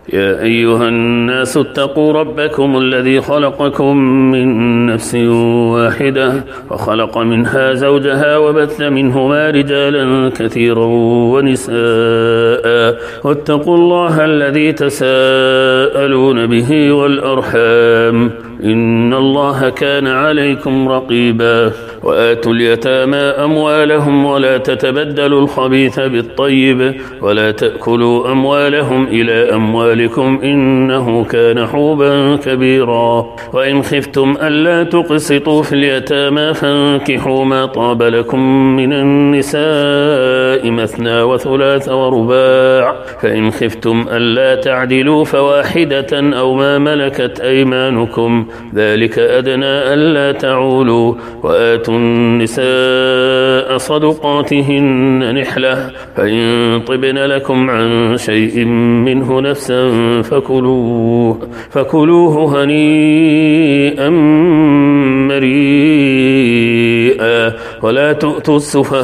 يا أيها الناس اتقوا ربكم الذي خلقكم من نفس واحدة وخلق منها زوجها وبث منهما رجالا كثيرا ونساء واتقوا الله الذي تساءلون به والأرحام إن الله كان عليكم رقيبا وآتوا اليتامى أموالهم ولا تتبدلوا الخبيث بالطيب ولا تأكلوا أموالهم إلى أموالكم إنه كان حوبا كبيرا وإن خفتم ألا تقسطوا في اليتامى فانكحوا ما طاب لكم من النساء مثنى وثلاث ورباع فإن خفتم ألا تعدلوا فواحدة أو ما ملكت أيمانكم ذلك أدنى ألا تعولوا وآتوا النساء صدقاتهن نحلة فإن طبن لكم عن شيء منه نفسا فكلوه هنيئا مريئا ولا تؤتوا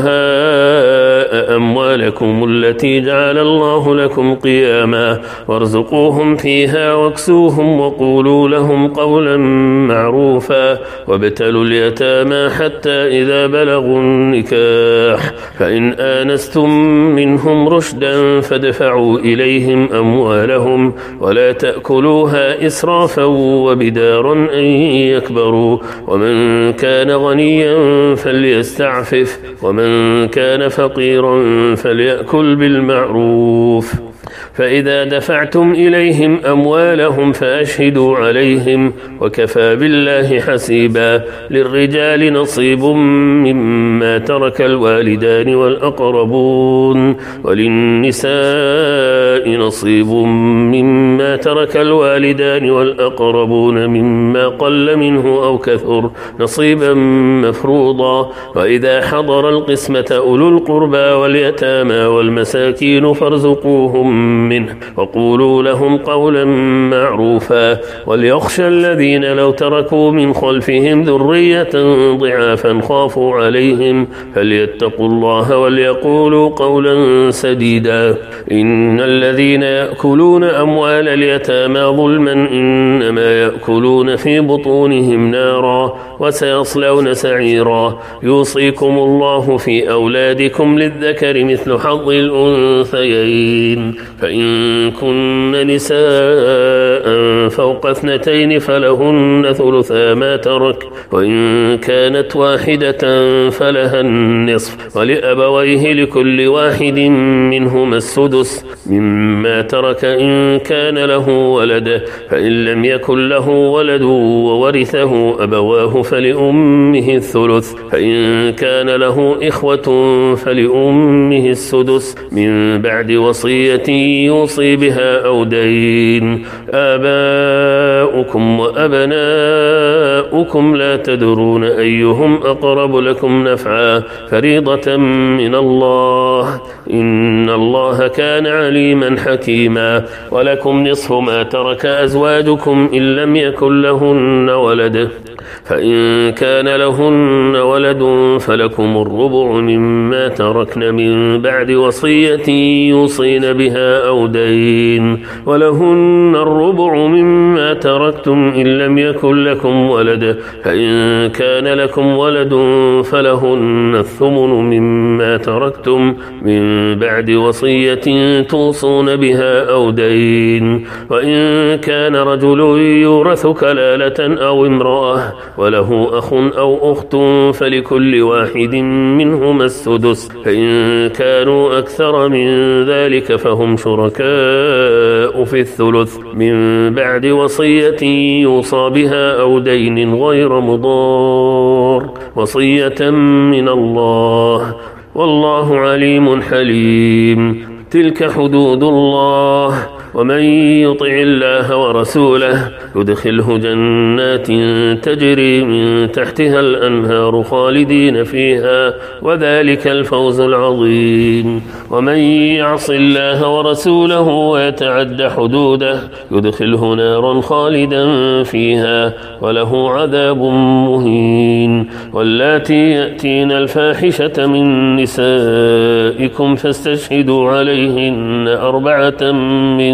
السفهاء أموالكم التي جعل الله لكم قياما وارزقوهم فيها واكسوهم وقولوا لهم قولا معروفا وابتلوا اليتامى حتى إذا بلغوا النكاح فإن آنستم منهم رشدا فادفعوا إليهم أموالهم ولا تأكلوها إسرافا وبدارا أن يكبروا ومن كان غنيا فليستعفف ومن كان فقيرا فليأكل بالمعروف فإذا دفعتم إليهم أموالهم فأشهدوا عليهم وكفى بالله حسيبا للرجال نصيب مما ترك الوالدان والأقربون وللنساء نصيب مما ترك الوالدان والأقربون مما قل منه أو كثر نصيبا مفروضا وإذا حضر القسمة أولو القربى واليتامى والمساكين فارزقوهم منه وقولوا لهم قولا معروفا وليخشى الذين لو تركوا من خلفهم ذرية ضعافا خافوا عليهم فليتقوا الله وليقولوا قولا سديدا إن الذين يأكلون أموال اليتامى ظلما إنما يأكلون في بطونهم نارا وسيصلون سعيرا يوصيكم الله في أولادكم للذكر مثل حظ الأنثيين فإن كن نساء فوق 2 فلهن ثلثا ما ترك وإن كانت واحدة فلها النصف ولأبويه لكل واحد منهما السدس مما ترك إن كان له ولد فإن لم يكن له ولد وورثه أبواه فلأمه الثلث فإن كان له إخوة فلأمه السدس من بعد وصية يوصي بها أو دين آباؤكم وأبناؤكم لا تدرون أيهم أقرب لكم نفعا فريضة من الله إن الله كان عليما حكيما ولكم نصف ما ترك أزواجكم إن لم يكن لهن ولد فإن كان لهن ولد فلكم الربع مما تركن من بعد وصية يوصين بها أو دين ولهن الربع مما تركتم إن لم يكن لكم ولد فإن كان لكم ولد فلهن الثمن مما تركتم من بعد وصية توصون بها أو دين وإن كان رجل يورث كلالة أو امرأة وله أخ أو أخت فلكل واحد منهما السدس فإن كانوا أكثر من ذلك فهم شركاء في الثلث من بعد وصية يوصى بها أو دين غير مضار وصية من الله والله عليم حليم تلك حدود الله ومن يطع الله ورسوله يدخله جنات تجري من تحتها الأنهار خالدين فيها وذلك الفوز العظيم ومن يعص الله ورسوله ويتعد حدوده يدخله نارا خالدا فيها وله عذاب مهين واللاتي يأتين الفاحشة من نسائكم فاستشهدوا عليهن 4 منكم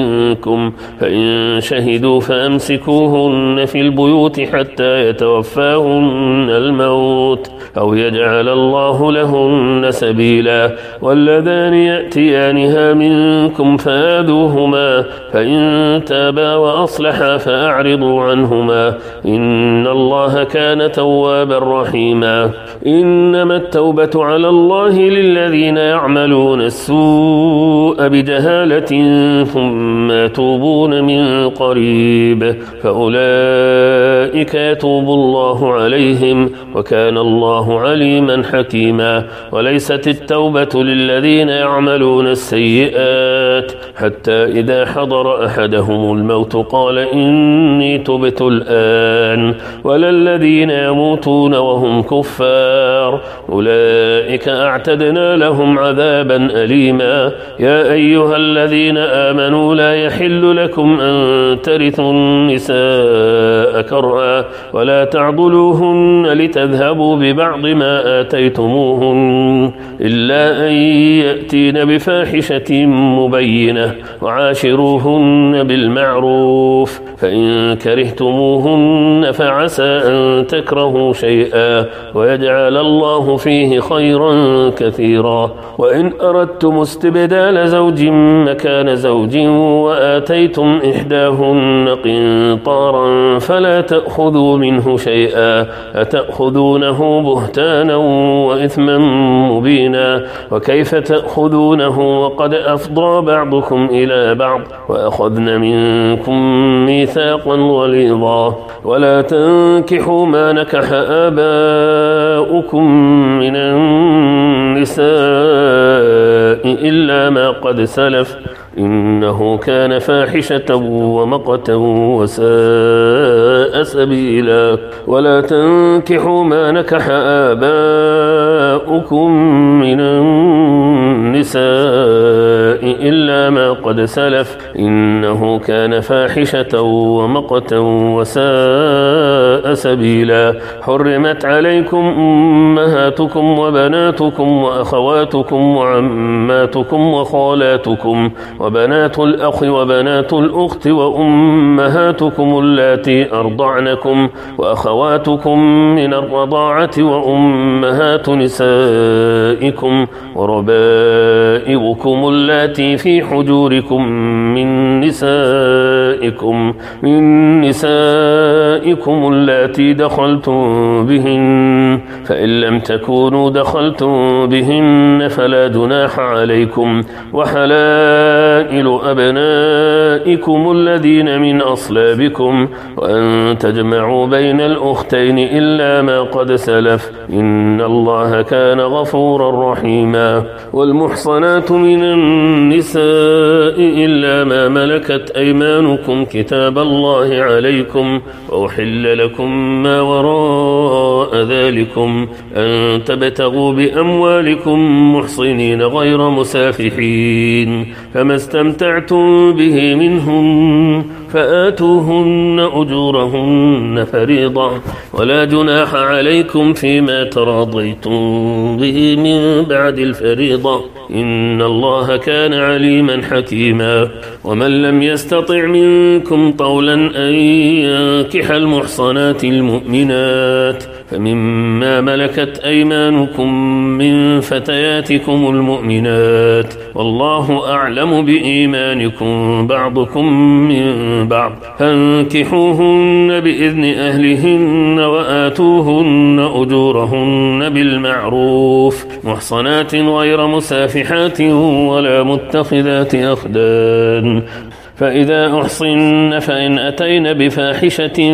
منكم، فإن شهدوا فأمسكوهن في البيوت حتى يتوفاهن الموت أو يجعل الله لهن سبيلا. واللذان يأتيانها منكم فآذوهما، فإن تابا وأصلحا فأعرضوا عنهما، إن الله كان توابا رحيما. إنما التوبة على الله للذين يعملون السوء بجهالة ثم يتوبون من قريب، فأولئك يتوب الله عليهم، وكان الله عليما حكيما. وليست التوبة للذين يعملون السيئات حتى إذا حضر أحدهم الموت قال إني تبت الآن، ولا الذين يموتون وهم كفار، أولئك أعتدنا لهم عذابا أليما. يا أيها الذين آمنوا لا يحل لكم أن ترثوا النساء كرها، ولا تعضلوهن لتذهبوا ببعض ما آتيتموهن، إلا أن يأتين بفاحشة مبينة، وعاشروهن بالمعروف، فإن كرهتموهن فعسى أن تكرهوا شيئا ويجعل الله فيه خيرا كثيرا. وإن أردتم استبدال زوج مكان زوج وآتيتم إحداهن قنطارا فلا تأخذوا منه شيئا، أتأخذونه بهتانا وإثما مبينا، وكيف تأخذونه وقد أفضى بعضكم إلى بعض وأخذن منكم ميثاقا غليظا. ولا تنكحوا ما نكح آباؤكم من النساء إلا ما قد سلف، إنه كان فاحشة ومقتا وساء سبيلا. ولا تنكحوا ما نكح آباؤكم من النساء إلا ما قد سلف، إنه كان فاحشة ومقتا وساء سبيلا. حرمت عليكم أمهاتكم وبناتكم وأخواتكم وعماتكم وخالاتكم وبنات الأخ وبنات الأخت وأمهاتكم اللاتي أرضعنكم وأخواتكم من الرضاعة وأمهات نسائكم وربائبكم اللاتي في حجوركم من نسائكم اللاتي دخلتم بهن، فإن لم تكونوا دخلتم بهن فلا جناح عليكم. وحلائل أبنائكم الذين من أصلابكم، وأن تجمعوا بين الأختين إلا ما قد سلف، إن الله كان غفورا رحيما. والمحصنات من النساء إلا ما ملكت أيمانكم كتاب الله عليكم، وأحل لكم ما وراء ذلكم أن تبتغوا بأموالكم محصنين غير مسافحين، فما استمتعتم به منهم فآتوهن أجورهن فريضة، ولا جناح عليكم فيما تراضيتم به من بعد الفريضة، إن الله كان عليما حكيما. ومن لم يستطع منكم طولا أن ينكح المحصنات المؤمنات فمما ملكت أيمانكم من فتياتكم المؤمنات، والله أعلم بإيمانكم بعضكم من بعض، فانكحوهن بإذن أهلهن وآتوهن أجورهن بالمعروف، محصنات غير مسافحات ولا متخذات أخدان. فإذا أحصن فإن أتين بفاحشة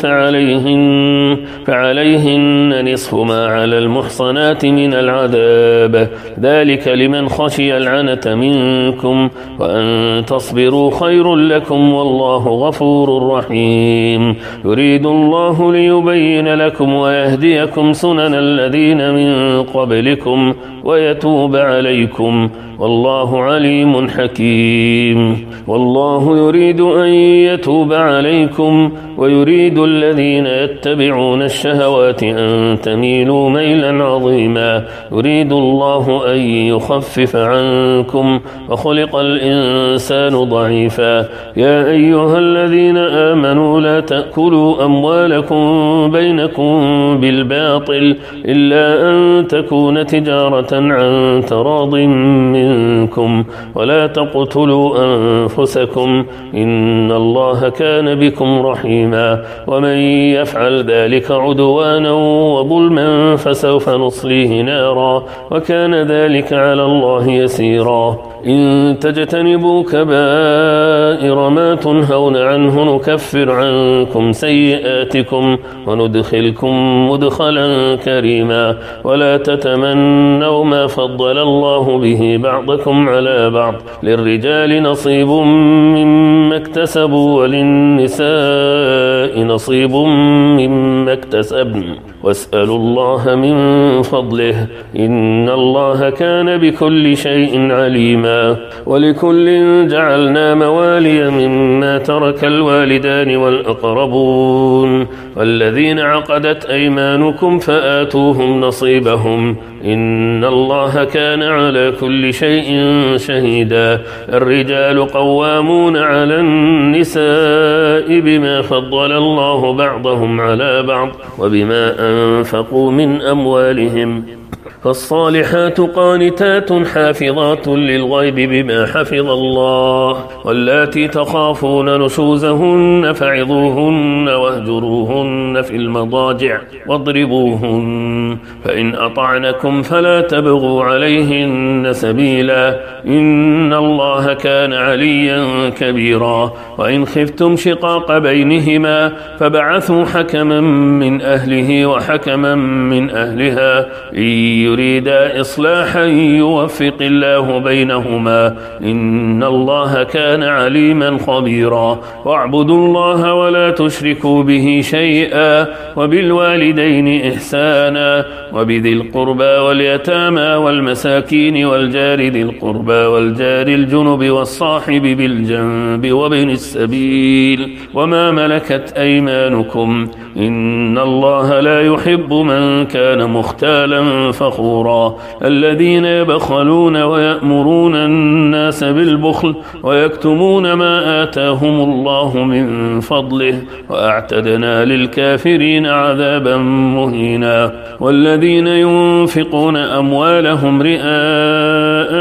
فعليهن نصف ما على المحصنات من العذاب، ذلك لمن خشي العنة منكم، وأن تصبروا خير لكم، والله غفور رحيم. يريد الله ليبين لكم ويهديكم سنن الذين من قبلكم ويتوب عليكم، والله عليم حكيم. والله يريد أن يتوب عليكم ويريد الذين يتبعون الشهوات أن تميلوا ميلا عظيما. يريد الله أن يخفف عنكم وخلق الإنسان ضعيفا. يا أيها الذين آمنوا لا تأكلوا أموالكم بينكم بالباطل إلا أن تكون تجارة عن تراض منكم ولا تقتلوا أنفسكم إن الله كان بكم رحيما. ومن يفعل ذلك عدوانا وظلما فسوف نصليه نارا وكان ذلك على الله يسيرا. إن تجتنبوا كبائر ما تنهون عنه نكفر عنكم سيئاتكم وندخلكم مدخلا كريما. ولا تتمنوا ما فضل الله به بعضكم على بعض للرجال نصيب مما اكتسبوا وللنساء نصيب مما اكتسبن واسألوا الله من فضله إن الله كان بكل شيء عليما. ولكل جعلنا موالي مما ترك الوالدان والأقربون والذين عقدت أيمانكم فآتوهم نصيبهم إن الله كان على كل شيء شهيدا. الرجال قوامون على النساء بما فضل الله بعضهم على بعض وبما أنفقوا من أموالهم. فالصالحات قانتات حافظات للغيب بما حفظ الله. واللاتي تخافون نشوزهن فعظوهن واهجروهن في المضاجع واضربوهن فإن أطعنكم فلا تبغوا عليهن سبيلا إن الله كان عليا كبيرا. وإن خفتم شقاق بينهما فبعثوا حكما من أهله وحكما من أهلها إن يريدا إصلاحا يوفق الله بينهما إن الله كان عليما خبيرا. واعبدوا الله ولا تشركوا به شيئا وبالوالدين إحسانا وبذي القربى واليتامى والمساكين والجار ذي القربى والجار الجنب والصاحب بالجنب وابن السبيل وما ملكت أيمانكم إن الله لا يحب من كان مختالا فخورا. الذين يبخلون ويأمرون الناس بالبخل ويكتمون ما آتاهم الله من فضله وأعتدنا للكافرين عذابا مهينا. والذين ينفقون أموالهم رئاء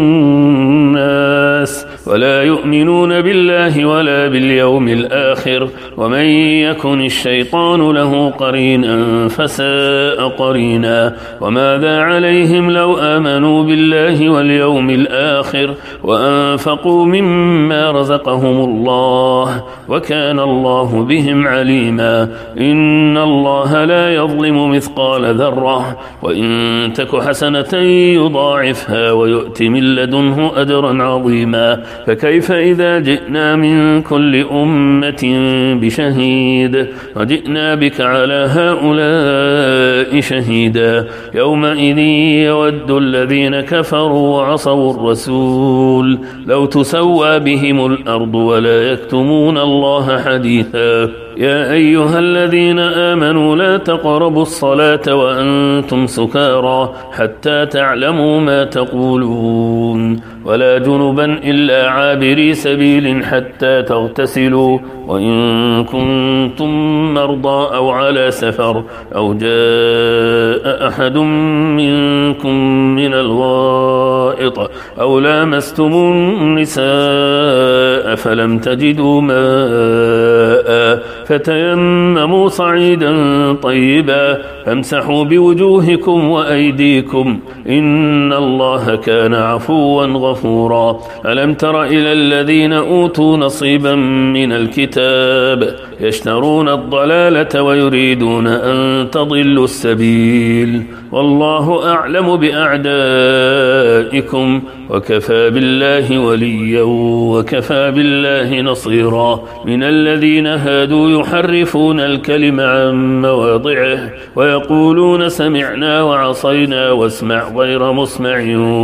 الناس ولا يؤمنون بالله ولا باليوم الآخر ومن يكن الشيطان له قرينا فساء قرينا. وماذا عليهم لو آمنوا بالله واليوم الآخر وأنفقوا مما رزقهم الله وكان الله بهم عليما. إن الله لا يظلم مثقال ذرة وإن تك حسنة يضاعفها ويؤت من لدنه أجرا عظيما. فكيف إذا جئنا من كل أمة بشهيد وجئنا بك على هؤلاء شهيدا يومئذ يود الذين كفروا وعصوا الرسول لو تسوى بهم الأرض ولا يكتمون الله حديثا. يا أيها الذين آمنوا لا تقربوا الصلاة وأنتم سكارى حتى تعلموا ما تقولون ولا جنبا إلا عابري سبيل حتى تغتسلوا وإن كنتم مرضى أو على سفر أو جاء أحد منكم من الغائط أو لامستم النساء فلم تجدوا ماء فتيمموا صعيدا طيبا فامسحوا بوجوهكم وأيديكم إن الله كان عفوا غفورا. ألم تر إلى الذين أوتوا نصيبا من الكتاب يشترون الضلالة ويريدون أن تضلوا السبيل والله أعلم بأعدائكم وكفى بالله وليا وكفى بالله نصيرا من الذين هادوا يحرفون الكلم عن مواضعه ويقولون سمعنا وعصينا واسمع غير مسمع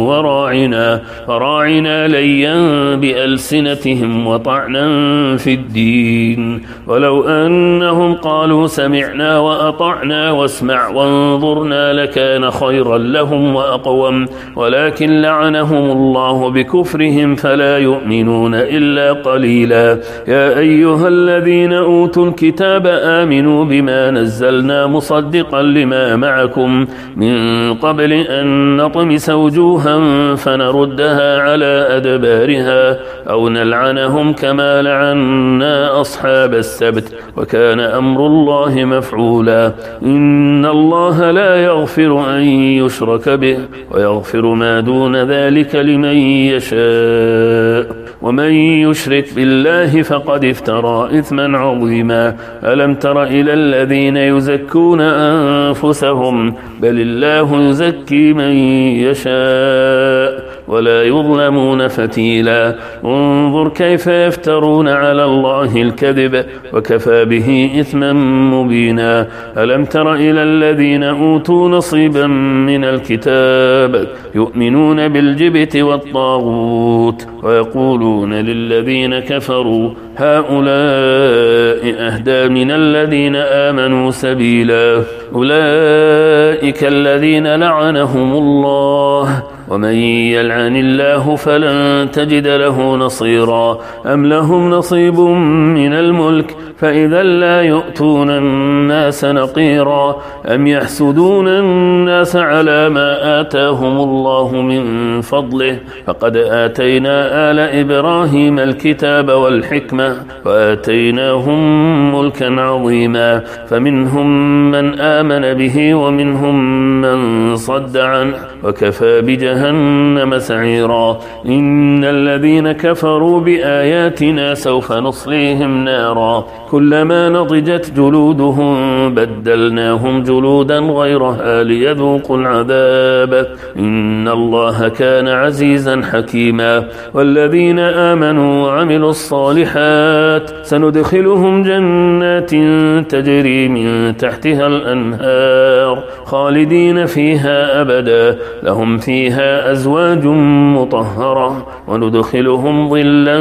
وراعنا ليا بألسنتهم وطعنا في الدين ولو أنهم قالوا سمعنا وأطعنا واسمع وانظرنا لكان خيرا لهم وأقوم ولكن لعنهم الله بكفرهم فلا يؤمنون إلا قليلا يا أيها الذين أوتوا الكتاب آمنوا بما نزلنا مصدقا لما معكم من قبل أن نطمس وجوها فنردها على أدبارها أو نلعنهم كما لعنا أصحاب السبت وكان أمر الله مفعولا إن الله لا يغفر أن يشرك به ويغفر ما دون ذلك لمن يشاء ومن يشرك بالله فقد افترى إثما عظيما ألم تر إلى الذين يزكون أنفسهم بل الله يزكي من يشاء ولا يظلمون فتيلا انظر كيف يفترون على الله الكذب وكفى به إثما مبينا ألم تر إلى الذين أوتوا نصيبا من الكتاب يؤمنون بالجبت والطاغوت ويقولون للذين كفروا هؤلاء أهدى من الذين آمنوا سبيلا أولئك الذين لعنهم الله ومن يلعن الله فلن تجد له نصيرا أم لهم نصيب من الملك فإذا لا يؤتون الناس نقيرا أم يحسدون الناس على ما آتاهم الله من فضله فقد آتينا آل إبراهيم الكتاب والحكمة وآتيناهم ملكا عظيما فمنهم من آمن به ومنهم من صد عنه وكفى بجهنم سعيرا إن الذين كفروا بآياتنا سوف نصليهم نارا كلما نضجت جلودهم بدلناهم جلودا غيرها ليذوقوا العذاب إن الله كان عزيزا حكيما والذين آمنوا وعملوا الصالحات سندخلهم جنات تجري من تحتها الأنهار خالدين فيها أبدا لهم فيها أزواج مطهرة وندخلهم ظلا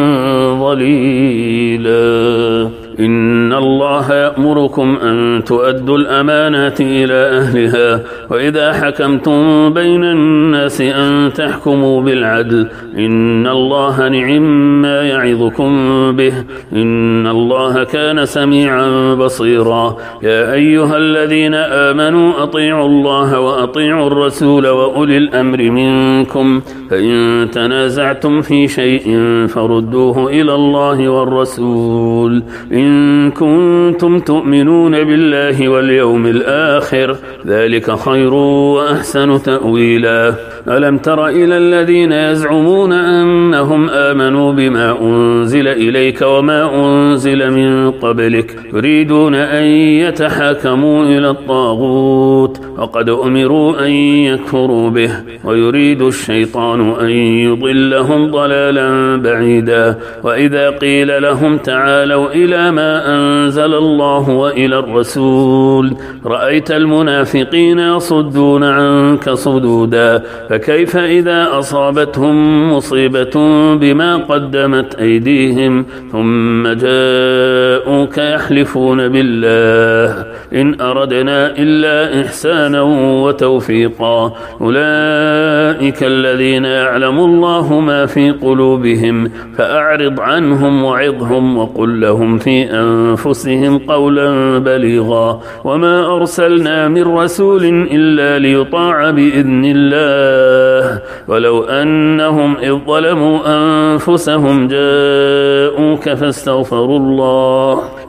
ظليلا إن الله يأمركم أن تؤدوا الأمانات إلى أهلها وإذا حكمتم بين الناس أن تحكموا بالعدل إن الله نعم ما يعظكم به إن الله كان سميعا بصيرا يا أيها الذين آمنوا أطيعوا الله وأطيعوا الرسول وأولي الأمر منكم فإن تنازعتم في شيء فردوه إلى الله والرسول إن كنتم تؤمنون بالله واليوم الآخر ذلك خير وأحسن تأويلا ألم تر إلى الذين يزعمون أنهم آمنوا بما أنزل إليك وما أنزل من قبلك يريدون أن يتحاكموا إلى الطاغوت وقد أمروا أن يكفروا به ويريد الشيطان أن يضلهم ضلالا بعيدا وإذا قيل لهم تعالوا إلى ما أنزل الله وإلى الرسول رأيت المنافقين يصدون عنك صدودا فكيف إذا أصابتهم مصيبة بما قدمت أيديهم ثم جاءوك يحلفون بالله إن أردنا إلا إحسانا وتوفيقا أولئك الذين يعلم الله ما في قلوبهم فأعرض عنهم وعظهم وقل لهم في أنفسهم قولا بليغا وما أرسلنا من رسول إلا ليطاع بإذن الله ولو أنهم إذ ظلموا أنفسهم جاءوك فاستغفروا الله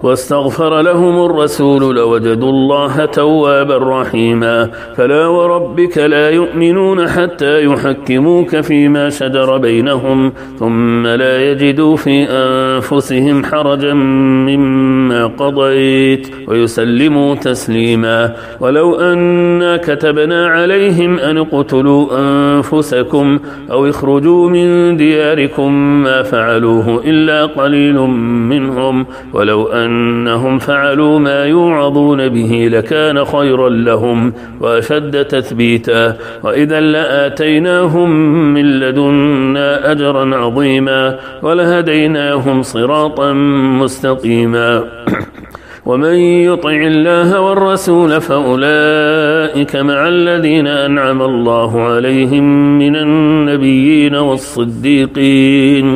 واستغفر لهم الرسول لوجدوا الله توابا رحيما. فلا وربك لا يؤمنون حتى يحكموك فيما شجر بينهم ثم لا يجدوا في أنفسهم حرجا مما قضيت ويسلموا تسليما. ولو أنا كتبنا عليهم أن اقتلوا أنفسكم أو اخرجوا من دياركم ما فعلوه إلا قليل منهم ولو أنهم فعلوا ما يوعظون به لكان خيرا لهم وأشد تثبيتا وإذا لآتيناهم من لدنا أجرا عظيما ولهديناهم صراطا مستقيما. ومن يطع الله والرسول فأولئك مع الذين أنعم الله عليهم من النبيين والصديقين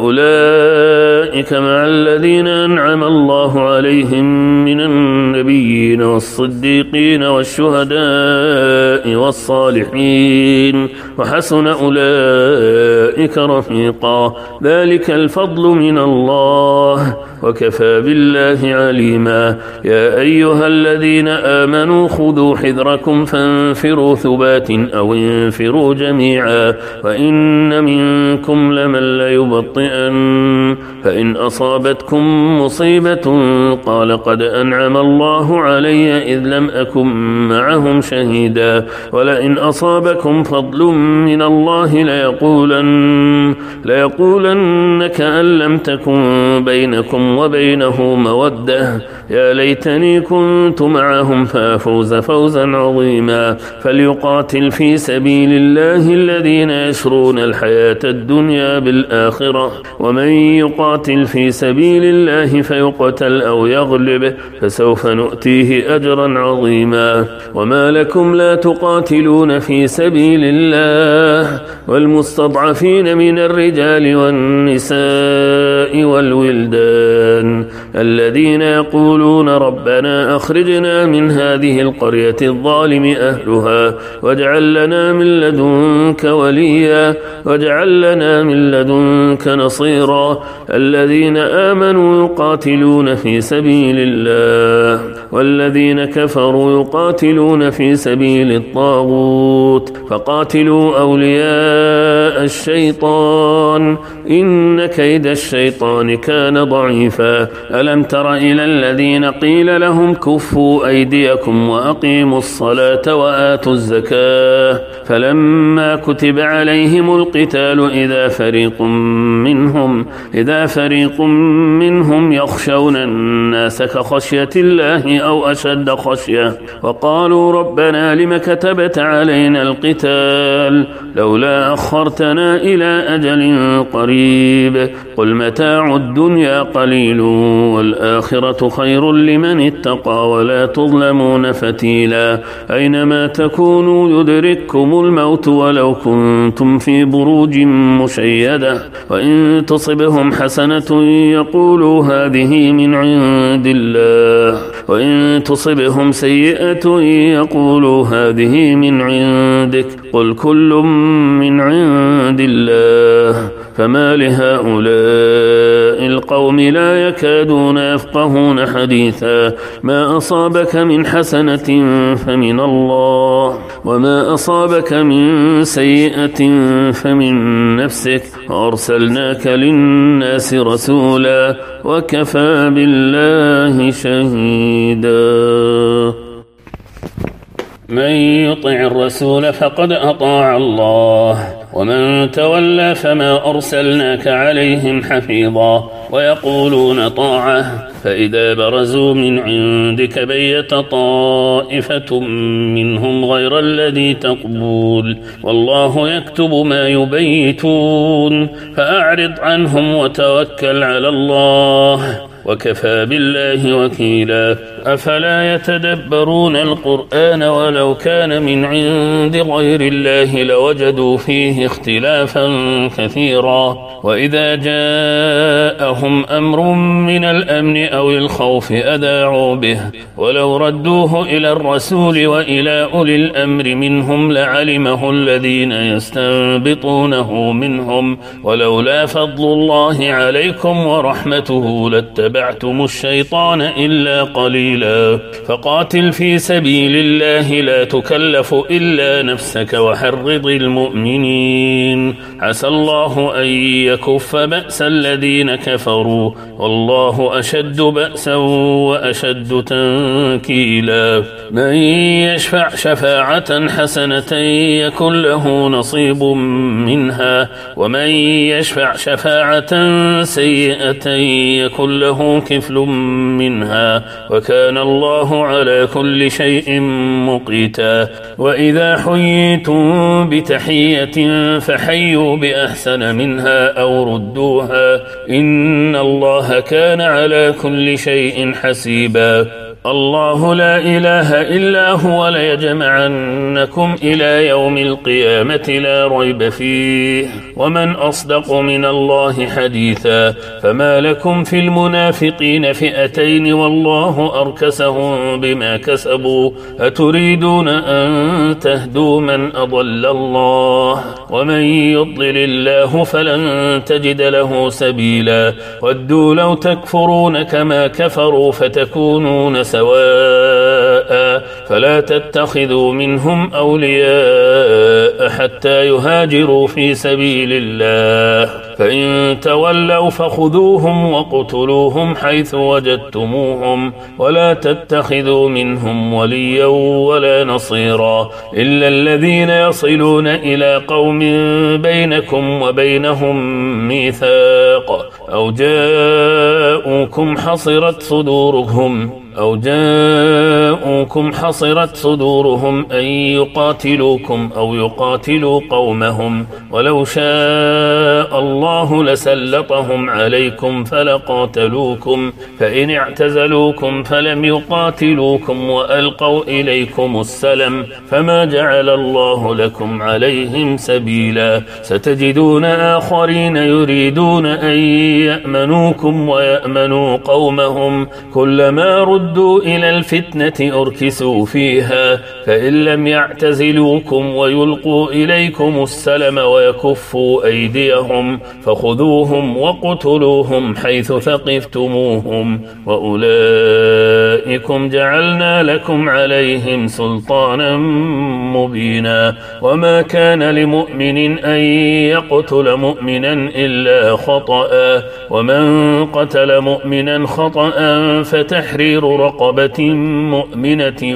والشهداء والصالحين وحسن أولئك رفيقا. ذلك الفضل من الله وكفى بالله عليما. يا أيها الذين آمنوا خذوا حذركم فانفروا ثبات أو انفروا جميعا وإن منكم لمن ليبطئن فإن أصابتكم مصيبة قال قد أنعم الله علي إذ لم أكن معهم شهيدا ولئن أصابكم فضل من الله ليقولن كأن لم تكن بينكم وبينه مودة يا ليتني كنت معهم فأفوز فوزا عظيما. فليقاتل في سبيل الله الذين يشرون الحياة الدنيا بالآخرة ومن يقاتل في سبيل الله فيقتل أو يغلب فسوف نؤتيه أجرا عظيما. وما لكم لا تقاتلون في سبيل الله والمستضعفين من الرجال والنساء والولدان الذين يقولون ربنا أخرجنا من هذه القرية الظالم أهلها واجعل لنا من لدنك وليا واجعل لنا من لدنك نصيرا. الذين آمنوا يقاتلون في سبيل الله والذين كفروا يقاتلون في سبيل الطاغوت فقاتلوا أولياء الشيطان إن كيد الشيطان كان ضعيفا. ألم تر إلى الذين قيل لهم كفوا أيديكم وأقيموا الصلاة وآتوا الزكاة فلما كتب عليهم القتال إذا فريق منهم يخشون الناس كخشية الله أو أشد خشية وقالوا ربنا لم كتبت علينا القتال لولا أخرتنا إلى أجل قريب قل متاع الدنيا قليل والآخرة خير لمن اتقى ولا تظلمون فتيلا. أينما تكونوا يدرككم الموت ولو كنتم في بروج مشيدة وإن تصبهم حسنة يقولوا هذه من عند الله وإن تصبهم سيئة يقولوا هذه من عندك قل كل من عند الله فما لهؤلاء القوم لا يكادون يفقهون حديثا. ما أصابك من حسنة فمن الله وما أصابك من سيئة فمن نفسك وأرسلناك للناس رسولا وكفى بالله شهيدا. من يطع الرسول فقد أطاع الله ومن تولى فما أرسلناك عليهم حفيظا. ويقولون طاعة فإذا برزوا من عندك بيت طائفة منهم غير الذي تقبل والله يكتب ما يبيتون فأعرض عنهم وتوكل على الله وكفى بالله وكيلا. أفلا يتدبرون القرآن ولو كان من عند غير الله لوجدوا فيه اختلافا كثيرا. وإذا جاءهم أمر من الأمن أو الخوف أذاعوا به ولو ردوه إلى الرسول وإلى أولي الأمر منهم لعلمه الذين يستنبطونه منهم ولولا فضل الله عليكم ورحمته واتبعتم الشيطان إلا قليلا. فقاتل في سبيل الله لا تكلف إلا نفسك وحرض المؤمنين، عسى الله أن يكف بأس الذين كفروا، والله أشد بأسا وأشد تنكيلا. من يشفع شفاعة حسنة يكن له نصيب منها، ومن يشفع شفاعة سيئة يكن له كفل منها، وكان الله على كل شيء مقيتا. وإذا حييتم بتحية فحيوا بأحسن منها أو ردوها، إن الله كان على كل شيء حسيبا. الله لا إله إلا هو ليجمعنكم إلى يوم القيامة لا ريب فيه، ومن أصدق من الله حديثا. فما لكم في المنافقين فئتين والله أركسهم بما كسبوا، أتريدون أن تهدوا من أضل الله، ومن يضلل الله فلن تجد له سبيلا. ودوا لو تكفرون كما كفروا فتكونون سواء، فلا تتخذوا منهم أولياء حتى يهاجروا في سبيل الله، فإن تولوا فخذوهم وقتلوهم حيث وجدتموهم، ولا تتخذوا منهم وليا ولا نصيرا، إلا الذين يصلون إلى قوم بينكم وبينهم ميثاق أو جاءوكم حصرت صدورهم أن يقاتلوكم أو يقاتلوا قومهم، ولو شاء الله لسلطهم عليكم فلقاتلوكم، فإن اعتزلوكم فلم يقاتلوكم وألقوا إليكم السلم فما جعل الله لكم عليهم سبيلا. ستجدون آخرين يريدون أن يأمنوكم ويأمنوا قومهم، كلما ردوا إلى الفتنة أركسوا فيها، فإن لم يعتزلوكم ويلقوا إليكم السلم ويكفوا أيديهم فخذوهم وقتلوهم حيث ثقفتموهم، وأولئكم جعلنا لكم عليهم سلطانا مبينا. وما كان لمؤمن أن يقتل مؤمنا إلا خطأ، ومن قتل مؤمنا خطأ فتحرير رقبة مؤمنة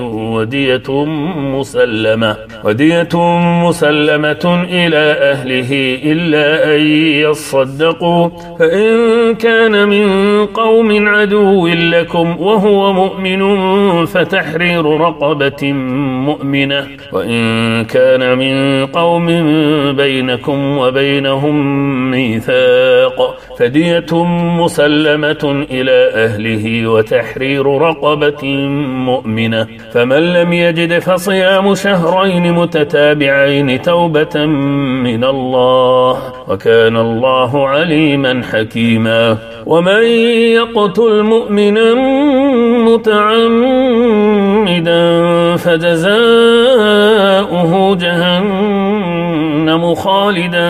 ودية مسلمة إلى أهله إلا أن يصدقوا، فإن كان من قوم عدو لكم وهو مؤمن فتحرير رقبة مؤمنة، وإن كان من قوم بينكم وبينهم ميثاق فدية مسلمة إلى أهله وتحرير رقبة مؤمنة، فمن لم يجد فصيام شهرين متتابعين توبة من الله، وكان الله عليما حكيما. ومن يقتل مؤمنا متعمدا فجزاؤه جهنم خالدا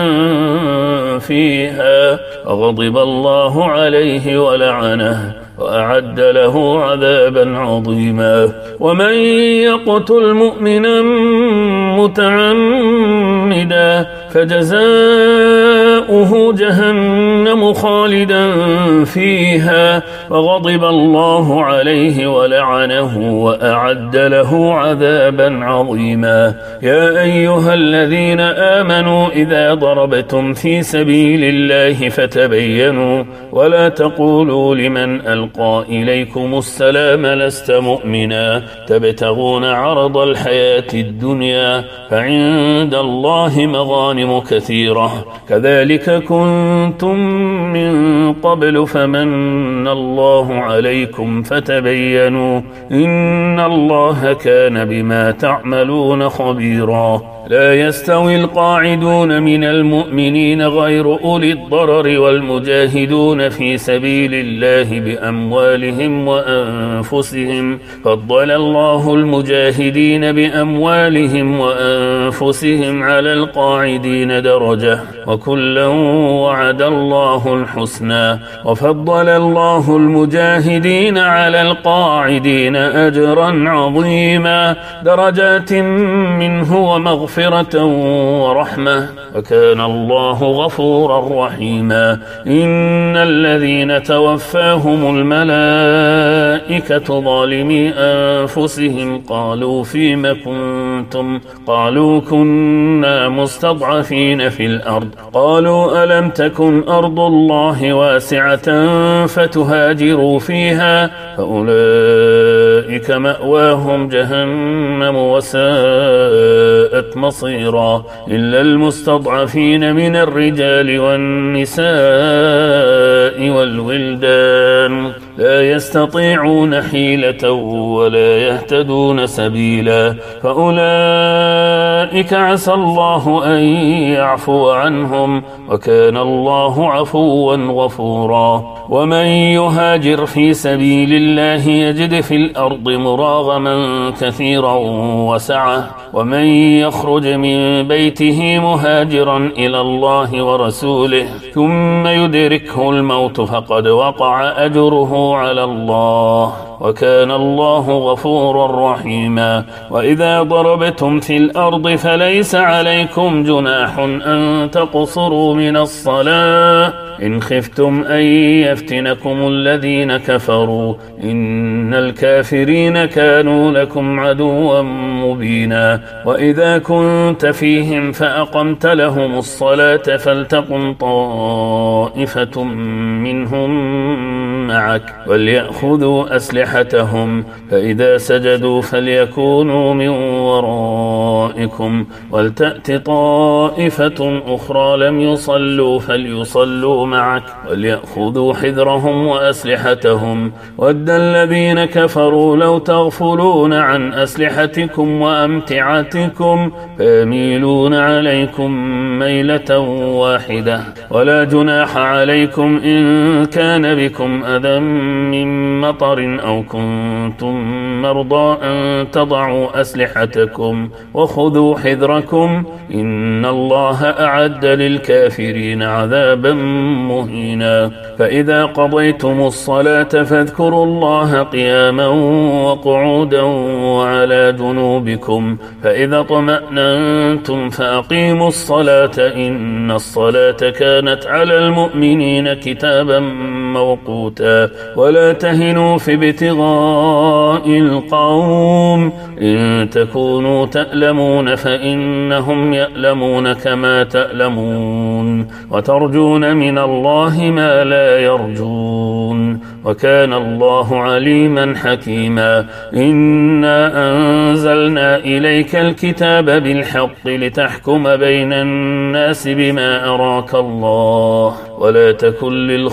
فيها غضب الله عليه ولعنه وأعد له عذابا عظيما. ومن يقتل مؤمنا متعمدا فجزاؤه جهنم خالدا فيها وغضب الله عليه ولعنه وأعد له عذابا عظيما. يا أيها الذين آمنوا إذا ضربتم في سبيل الله فتبينوا ولا تقولوا لمن ألقى إليكم السلام لست مؤمنا تبتغون عرض الحياة الدنيا فعند الله مغانم كثيرة كذلك كنتم من قبل فمن الله عليكم فتبينوا إن الله كان بما تعملون خبيرا. لا يستوي القاعدون من المؤمنين غير أولي الضرر والمجاهدون في سبيل الله بأموالهم وأنفسهم فضل الله المجاهدين بأموالهم وأنفسهم على القاعدين القاعدين درجة وكلا وعد الله الحسنى وفضل الله المجاهدين على القاعدين أجرا عظيما درجات منه ومغفرة ورحمة وكان الله غفورا رحيما إن الذين توفاهم الملائكة ظالمي أنفسهم قالوا فيم كنتم قالوا كنا مستضعفين في الأرض قالوا ألم تكن أرض الله واسعة فتهاجروا فيها فأولئك مأواهم جهنم وساءت مصيرا إلا المستضعفين من الرجال والنساء والولدان لا يستطيعون حيلة ولا يهتدون سبيلا فأولئك عسى الله أن يعفو عنهم وكان الله عفوا غفورا ومن يهاجر في سبيل الله يجد في الأرض مراغما كثيرا وسعة ومن يخرج من بيته مهاجرا إلى الله ورسوله ثم يدركه الموت فقد وقع أجره على الله وكان الله غفورا رحيما وإذا ضربتم في الأرض فليس عليكم جناح أن تقصروا من الصلاة إن خفتم أن يفتنكم الذين كفروا إن الكافرين كانوا لكم عدوا مبينا وإذا كنت فيهم فأقمت لهم الصلاة فلتقم طائفة منهم معك وليأخذوا أسلحتهم فإذا سجدوا فليكونوا من ورائكم ولتأت طائفة أخرى لم يصلوا فليصلوا معك وليأخذوا حذرهم وأسلحتهم ود الذين كفروا لو تغفلون عن أسلحتكم وأمتعتكم فيميلون عليكم ميلة واحدة ولا جناح عليكم إن كان بكم أذى من مطر أو كنتم مرضى أن تضعوا أسلحتكم وخذوا حذركم إن الله أعد للكافرين عذابا مهينا فإذا قضيتم الصلاة فاذكروا الله قياما وقعودا وعلى جنوبكم فإذا اطمأننتم فأقيموا الصلاة إن الصلاة كانت على المؤمنين كتابا موقوتا ولا تهنوا في ابتغاء القوم إن تكونوا تألمون فإنهم يألمون كما تألمون وترجون من الله ما لا يرجون وكان الله عليما حكيما إنا أنزلنا إليك الكتاب بالحق لتحكم بين الناس بما أراك الله ولا تكن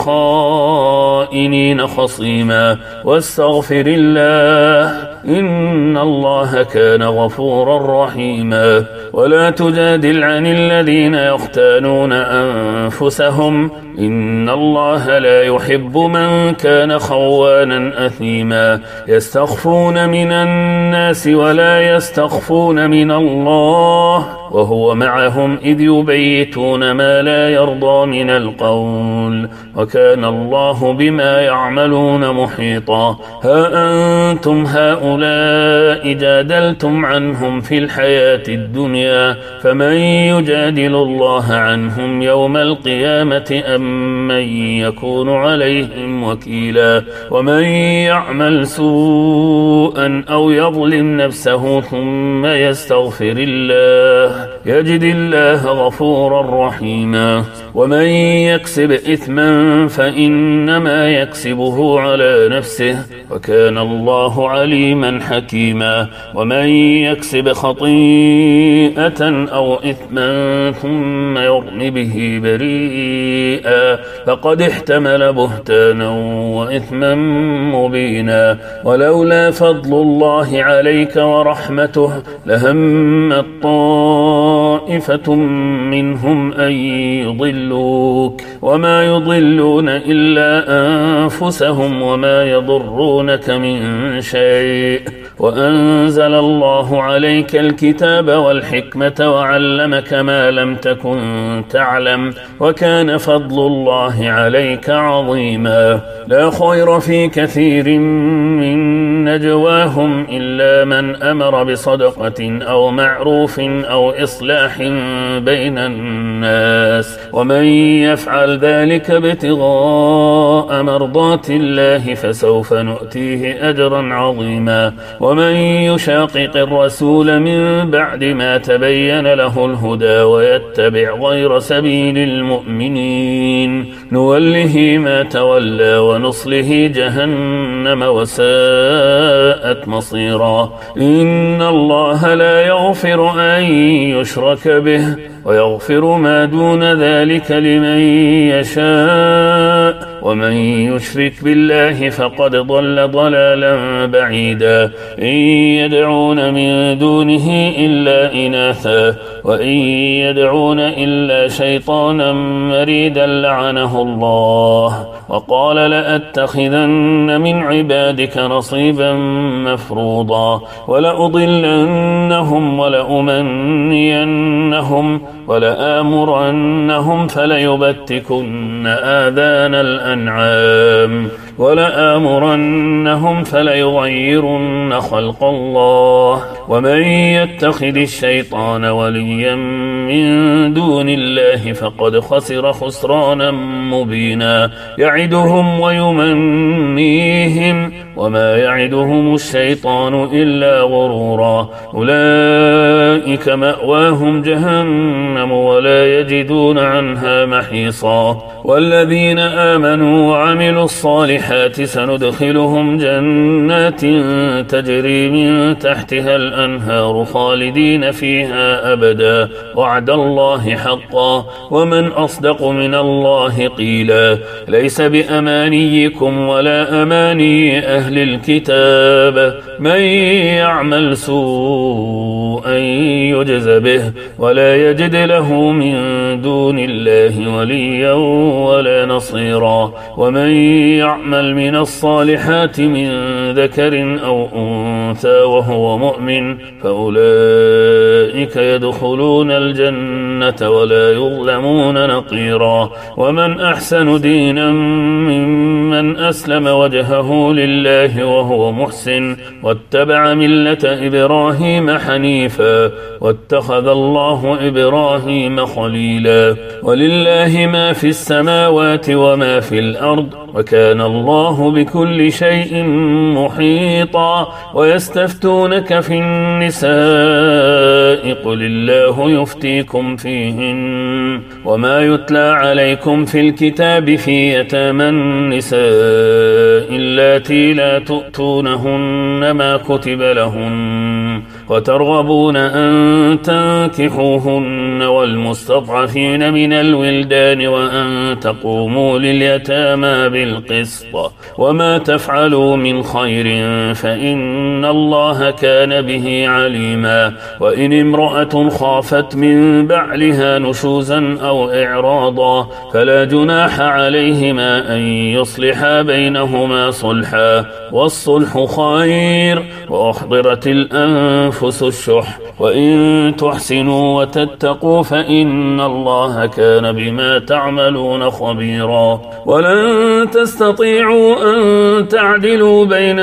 للخائنين خصيما واستغفر الله إن الله كان غفورا رحيما ولا تجادل عن الذين يختانون أنفسهم إن الله لا يحب من كان خوانا أثيما يستخفون من الناس ولا يستخفون من الله وهو معهم إذ يبيتون ما لا يرضى من القول وكان الله بما يعملون محيطا ها أنتم هؤلاء جادلتم عنهم في الحياة الدنيا فمن يجادل الله عنهم يوم القيامة أم من يكون عليهم وكيلا ومن يعمل سوءا أو يظلم نفسه ثم يستغفر الله يجد الله غفورا رحيما ومن يكسب إثما فإنما يكسبه على نفسه وكان الله عليما حكيما ومن يكسب خطيئة أو إثما ثم يرم به بريئا فقد احتمل بهتانا وإثما مبينا ولولا فضل الله عليك ورحمته لهمت طائفة منهم أن يضلوك وما يضلون إلا أنفسهم وما يضرونك من شيء وأنزل الله عليك الكتاب والحكمة وعلمك ما لم تكن تعلم وكان فضل الله عليك عظيما. لا خير في كثير من نجواهم إلا من أمر بصدقة أو معروف أو إصلاح بين الناس ومن يفعل ذلك ابتغاء مرضات الله فسوف نؤتيه أجرا عظيما. ومن يشاقق الرسول من بعد ما تبين له الهدى ويتبع غير سبيل المؤمنين نوله ما تولى ونصله جهنم وساءت مصيرا. إن الله لا يغفر أن يشرك به ويغفر ما دون ذلك لمن يشاء ومن يشرك بالله فقد ضل ضلالا بعيدا. إن يدعون من دونه إلا إناثا وإن يدعون إلا شيطانا مريدا لعنه الله وقال لأتخذن من عبادك نصيبا مفروضا ولأضلنهم ولأمنينهم ولآمرنهم فليبتكن آذان الأنعام ولآمرنهم فليغيرن خلق الله ومن يتخذ الشيطان وليا من دون الله فقد خسر خسرانا مبينا. يعدهم ويمنيهم وما يعدهم الشيطان إلا غرورا. أولئك مأواهم جهنم ولا يجدون عنها محيصا. والذين آمنوا وعملوا الصالحات سندخلهم جنات تجري من تحتها الأنهار خالدين فيها أبدا وعد الله حقا ومن أصدق من الله قيلا. ليس بأمانيكم ولا أماني أهل الكتاب من يعمل سوءا يجز به ولا يجد له من دون الله وليا ولا نصيرا. ومن يعمل من الصالحات من ذكر أو أنثى وهو مؤمن فأولئك يدخلون الجنة ولا يظلمون نقيرا. ومن أحسن دينا ممن أسلم وجهه لله وهو محسن واتبع ملة إبراهيم حنيفا واتخذ الله إبراهيم خليلا. ولله ما في السماوات وما في الأرض وكان الله بكل شيء محيطا. ويستفتونك في النساء قل الله يفتيكم فيهن وما يتلى عليكم في الكتاب في يتامى النساء اللاتي لا تؤتونهن ما كتب لهن وترغبون أن تنكحوهن والمستضعفين من الولدان وأن تقوموا لليتامى بالقسط وما تفعلوا من خير فإن الله كان به عليما. وإن امرأة خافت من بعلها نشوزا أو إعراضا فلا جناح عليهما أن يصلحا بينهما صلحا والصلح خير وأحضرت الأنفس الشح وإن تحسنوا وتتقوا فإن الله كان بما تعملون خبيرا. ولن تستطيعوا أن تعدلوا بين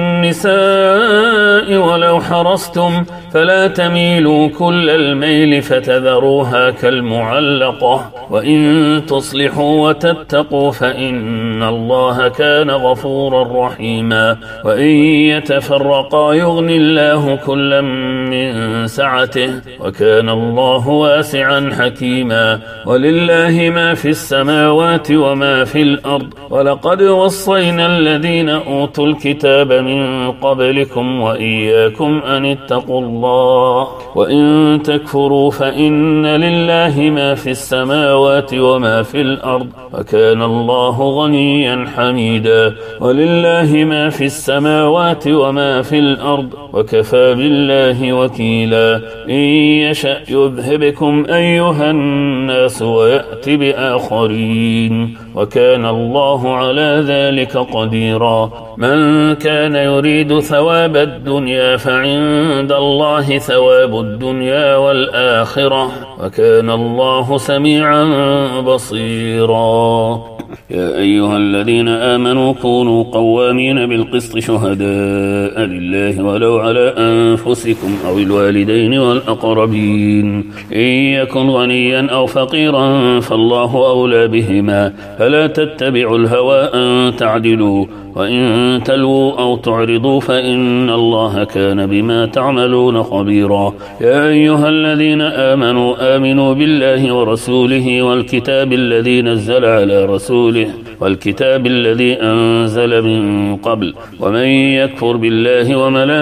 النساء ولو حرصتم فلا تميلوا كل الميل فتذروها كالمعلقة وإن تصلحوا وتتقوا فإن الله كان غفورا رحيما. وإن يتفرقا يغني الله كلا من سعته وكان الله واسعا حكيما. ولله ما في السماوات وما في الأرض ولقد وصينا الذين أوتوا الكتاب من قبلكم وإياكم أن اتقوا الله وإن تكفروا فإن لله ما في السماوات وما في الأرض وكان الله غنيا حميدا. ولله ما في السماوات وما في الأرض وكفى بالله وكيلا. إن يشأ يذهبكم أيها الناس ويأت بآخرين وكان الله على ذلك قديرا. من كان يريد ثواب الدنيا فعند الله ثواب الدنيا والآخرة وكان الله سميعا بصيرا. يا أيها الذين آمنوا كونوا قوامين بالقسط شهداء لله ولو على أنفسكم أو الوالدين والأقربين إن يكن غنيا أو فقيرا فالله أولى بهما فلا تتبعوا الهوى أن تعدلوا وإن تلووا أو تعرضوا فإن الله كان بما تعملون خبيرا. يا أيها الذين آمنوا بالله ورسوله والكتاب الذي نزل على رسوله والكتاب الذي أنزل من قبل ومن يكفر بالله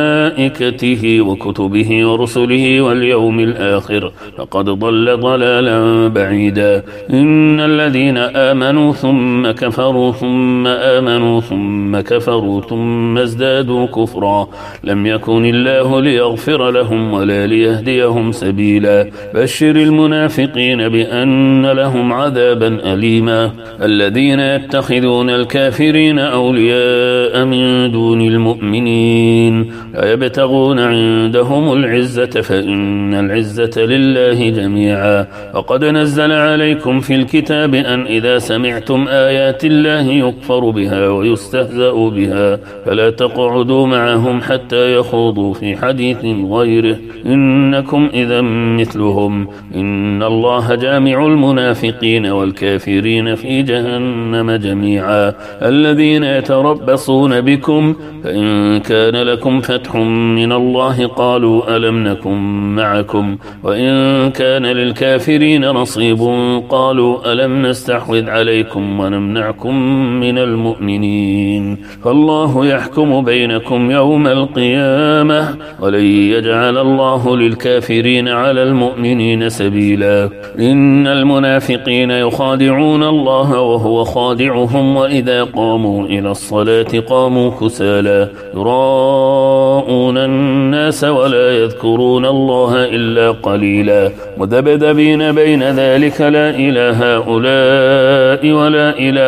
وملائكته وكتبه ورسله واليوم الآخر فقد ضل ضلالا بعيدا. إن الذين آمنوا ثم كفروا ثم آمنوا ثم كفروا ثم ازدادوا كفرا لم يكن الله ليغفر لهم ولا ليهديهم سبيلا. بشر المنافقين بأن لهم عذابا أليما. الذين يتخذون الكافرين أولياء من دون المؤمنين أيبتغون عندهم العزة فإن العزة لله جميعا. وقد نزل عليكم في الكتاب أن إذا سمعتم آيات الله يكفر بها ويستهزأ بها فلا تقعدوا معهم حتى يخوضوا في حديث غيره إنكم إذا مثلهم إن الله جامع المنافقين والكافرين في جهنم جميعا. الذين يتربصون بكم فإن كان لكم فتح من الله قالوا ألم نكن معكم وإن كان للكافرين نصيب قالوا ألم نستحوذ عليكم ونمنعكم من المؤمنين فالله يحكم بينكم يوم القيامة ولن يجعل الله للكافرين على المؤمنين سبيلا. إن المنافقين يخادعون الله وهو خادعهم وإذا قاموا إلى الصلاة قاموا كسالى يراءون الناس ولا يذكرون الله إلا قليلا مذبذبين بين ذلك لا إلى هؤلاء ولا إلى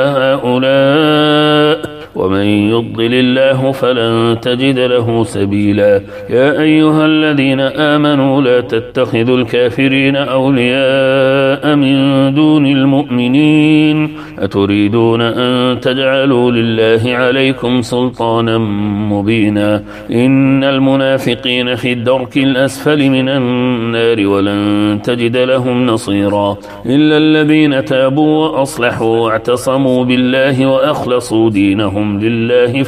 هؤلاء ومن يضلل الله فلن تجد له سبيلا. يا أيها الذين آمنوا لا تتخذوا الكافرين أولياء من دون المؤمنين أتريدون أن تجعلوا لله عليكم سلطانا مبينا. إن المنافقين في الدرك الأسفل من النار ولن تجد لهم نصيرا إلا الذين تابوا وأصلحوا واعتصموا بالله وأخلصوا دينهم لله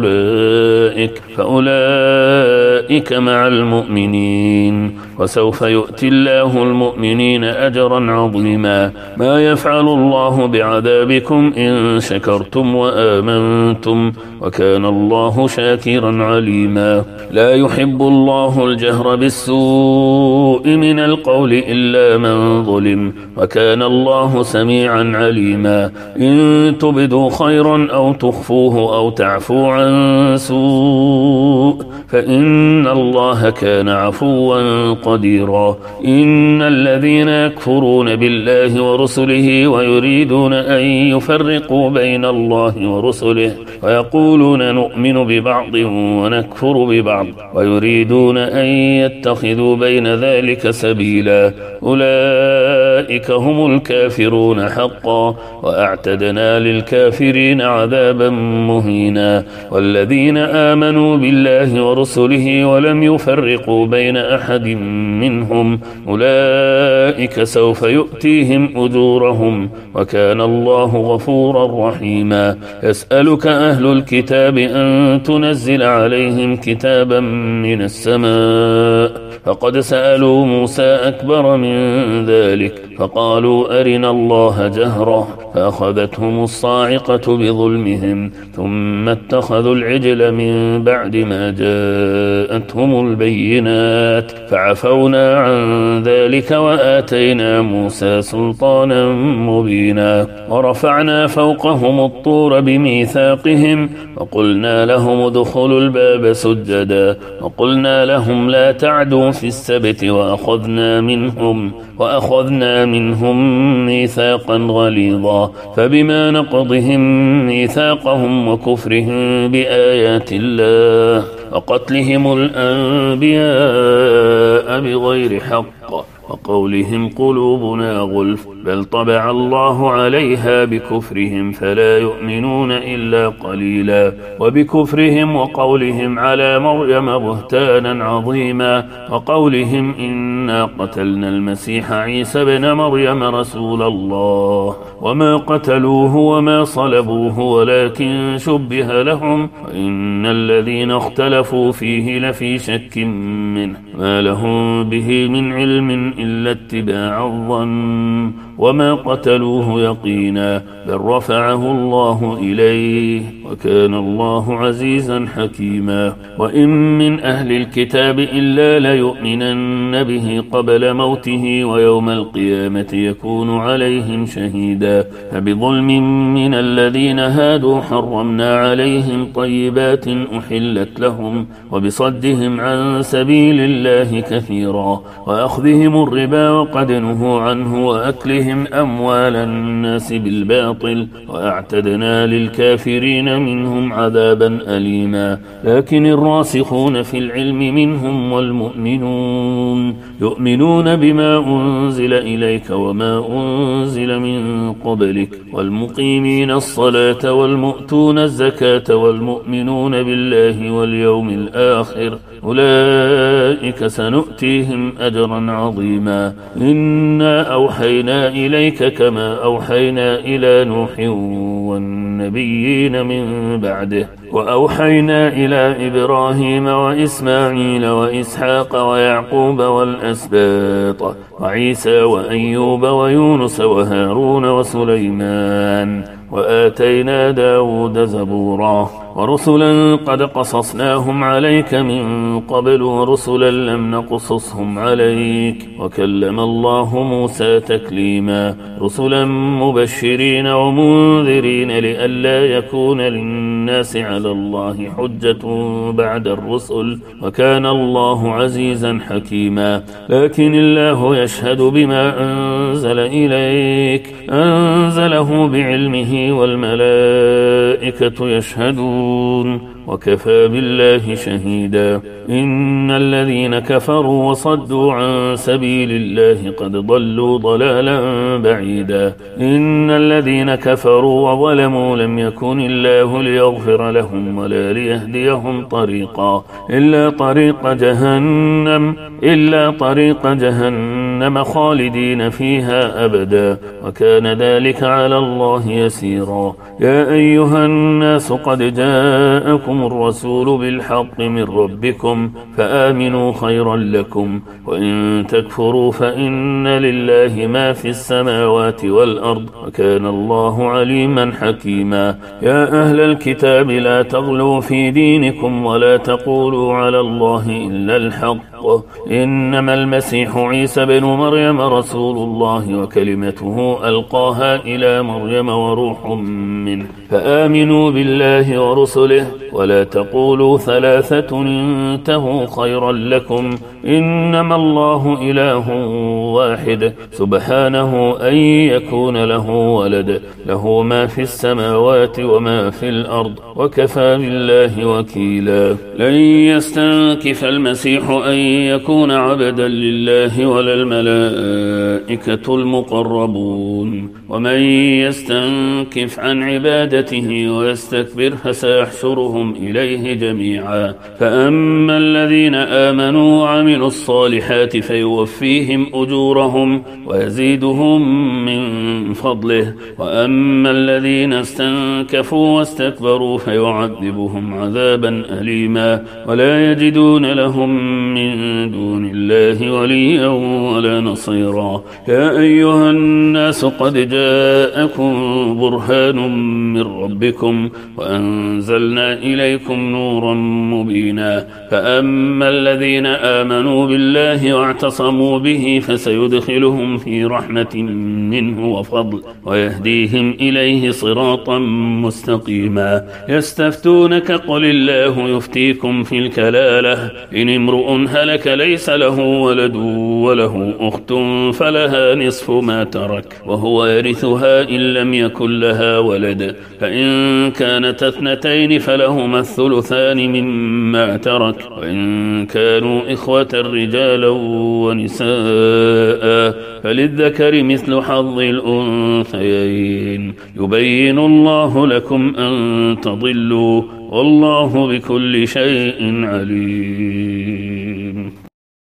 فأولئك مع المؤمنين وسوف يؤتي الله المؤمنين أجرا عظيما. ما يفعل الله بعذابكم إن شكرتم وآمنتم وكان الله شاكرا عليما. لا يحب الله الجهر بالسوء من القول إلا من ظلم وكان الله سميعا عليما. إن تبدوا خيرا أو تخفوه أو تعفو عن سوء فإن الله كان عفوا قديرا. إن الذين يكفرون بالله ورسله ويريدون أن يفرقوا بين الله ورسله ويقولون نؤمن ببعض ونكفر ببعض ويريدون أن يتخذوا بين ذلك سبيلا أولئك هم الكافرون حقا وأعتدنا للكافرين عذابا مهينا. والذين آمنوا بالله ورسله ولم يفرقوا بين أحد منهم أولئك سوف يؤتيهم أجورهم وكان الله غفورا رحيما. يسألك أهل الكتاب أن تنزل عليهم كتابا من السماء فقد سألوا موسى أكبر من ذلك فقالوا أرنا الله جهرة فأخذتهم الصاعقة بظلمهم ثم اتخذوا العجل من بعد ما جاءتهم البينات فعفونا عن ذلك وآتينا موسى سلطانا مبينا. ورفعنا فوقهم الطور بميثاقهم وقلنا لهم ادخلوا الباب سجدا وقلنا لهم لا تعدوا في السبت وأخذنا منهم ميثاقا غليظا فبما نقضهم ميثاقهم وكفرهم بآيات الله وقتلهم الأنبياء بغير حق وقولهم قلوبنا غلف بل طبع الله عليها بكفرهم فلا يؤمنون إلا قليلا وبكفرهم وقولهم على مريم بهتانا عظيما وقولهم إنا قتلنا المسيح عيسى بن مريم رسول الله وما قتلوه وما صلبوه ولكن شبه لهم وإن الذين اختلفوا فيه لفي شك منه ما لهم به من علم إلا اتباع الظن وما قتلوه يقينا بل رفعه الله إليه وكان الله عزيزا حكيما وإن من أهل الكتاب إلا ليؤمنن به قبل موته ويوم القيامة يكون عليهم شهيدا فبظلم من الذين هادوا حرمنا عليهم طيبات أحلت لهم وبصدهم عن سبيل الله كثيرا وأخذهم الربا وقد نهوا عنه وأكلهم أموال الناس بالباطل وأعتدنا للكافرين منهم عذابا أليما لكن الراسخون في العلم منهم والمؤمنون يؤمنون بما أنزل إليك وما أنزل من قبلك والمقيمين الصلاة والمؤتون الزكاة والمؤمنون بالله واليوم الآخر أولئك سنؤتيهم أجرا عظيما إنا أوحينا إليك كما أوحينا إلى نوح والنبيين من بعده وأوحينا إلى إبراهيم وإسماعيل وإسحاق ويعقوب والأسباط وعيسى وأيوب ويونس وهارون وسليمان وآتينا داود زبورا ورسلا قد قصصناهم عليك من قبل ورسلا لم نقصصهم عليك وكلم الله موسى تكليما رسلا مبشرين ومنذرين لئلا يكون للناس على الله حجة بعد الرسل وكان الله عزيزا حكيما لكن الله يشهد بما أنزل إليك أنزله بعلمه والملائكة يشهدون وكفى بالله شهيدا إن الذين كفروا وصدوا عن سبيل الله قد ضلوا ضلالا بعيدا إن الذين كفروا وظلموا لم يكن الله ليغفر لهم ولا ليهديهم طريقا إلا طريق جهنم خالدين فيها أبدا وكان ذلك على الله يسيرا يا أيها الناس قد جاءكم الرسول بالحق من ربكم فآمنوا خيرا لكم وإن تكفروا فإن لله ما في السماوات والأرض وكان الله عليما حكيما يا أهل الكتاب لا تغلوا في دينكم ولا تقولوا على الله إلا الحق إنما المسيح عيسى بن مريم رسول الله وكلمته ألقاها إلى مريم وروح منه فآمنوا بالله ورسله ولا تقولوا ثلاثة انتهوا خيرا لكم إنما الله إله واحد سبحانه أن يكون له ولد له ما في السماوات وما في الأرض وكفى بالله وكيلا لن يستنكف المسيح أن يكون عبدا لله ولا الملائكة المقربون ومن يستنكف عن عبادته ويستكبر فسيحشرهم إليه جميعا فأما الذين آمنوا وعملوا الصالحات فيوفيهم أجورهم ويزيدهم من فضله وأما الذين استنكفوا واستكبروا فيعذبهم عذابا أليما ولا يجدون لهم من دون الله وليا ولا نصيرا يا أيها الناس قد جاءكم برهان من ربكم وأنزلنا وأنزلنا إليكم نورا مبينا. فأما الذين آمنوا بالله واعتصموا به فسيدخلهم في رحمة منه وفضل ويهديهم إليه صراطا مستقيما. يستفتونك قل الله يفتيكم في الكلالة إن امرؤ هلك ليس له ولد وله أخت فلها نصف ما ترك وهو يرثها إن لم يكن لها ولد فإن كانت اثنتين فلهما الثلثان مما ترك وإن كانوا إخوة رجالا ونساء فللذكر مثل حظ الأنثيين. يبين الله لكم أن تضلوا والله بكل شيء عليم.